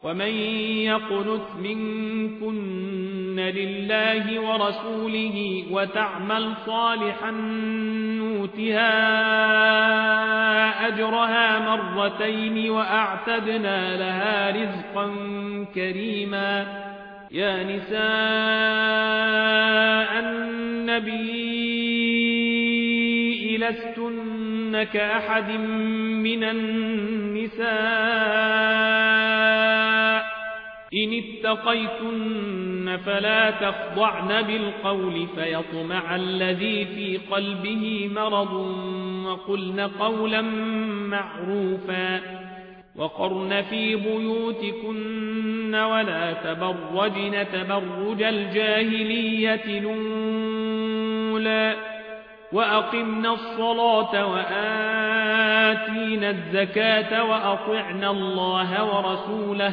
ومن يقنت منكن لله ورسوله وتعمل صالحا نؤتها أجرها مرتين وأعتدنا لها رزقا كريما. يا نساء النبي لستن كأحد من النساء إن اتقيتن فلا تخضعن بالقول فيطمع الذي في قلبه مرض وقلن قولا معروفا. وقرن في بيوتكن ولا تبرجن تبرج الجاهلية الأولى وأقمنا الصلاة وآتينا الزكاة وأطعنا الله ورسوله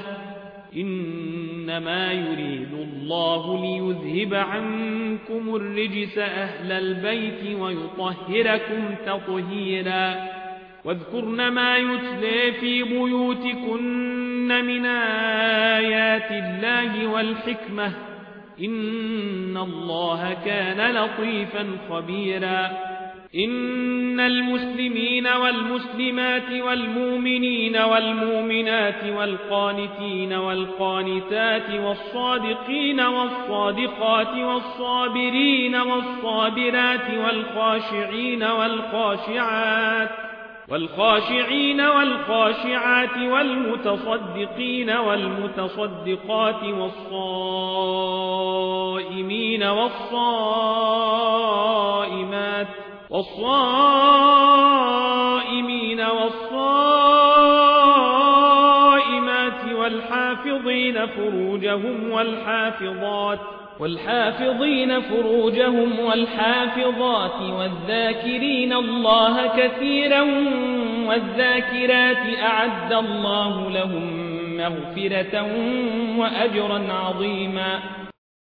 إنما يريد الله ليذهب عنكم الرجس أهل البيت ويطهركم تطهيرا. واذكرن ما يتلى في بيوتكن من آيات الله والحكمة إن الله كان لطيفا خبيرا. إن المسلمين والمسلمات والمؤمنين والمؤمنات والقانتين والقانتات والصادقين والصادقات والصابرين والصابرات والخاشعين والخاشعات والمتصدقين والمتصدقات والصائمين والصائمات والحافظين فروجهم والحافظات والذاكرين الله كثيرا والذاكرات أعد الله لهم مغفرة وأجرا عظيما.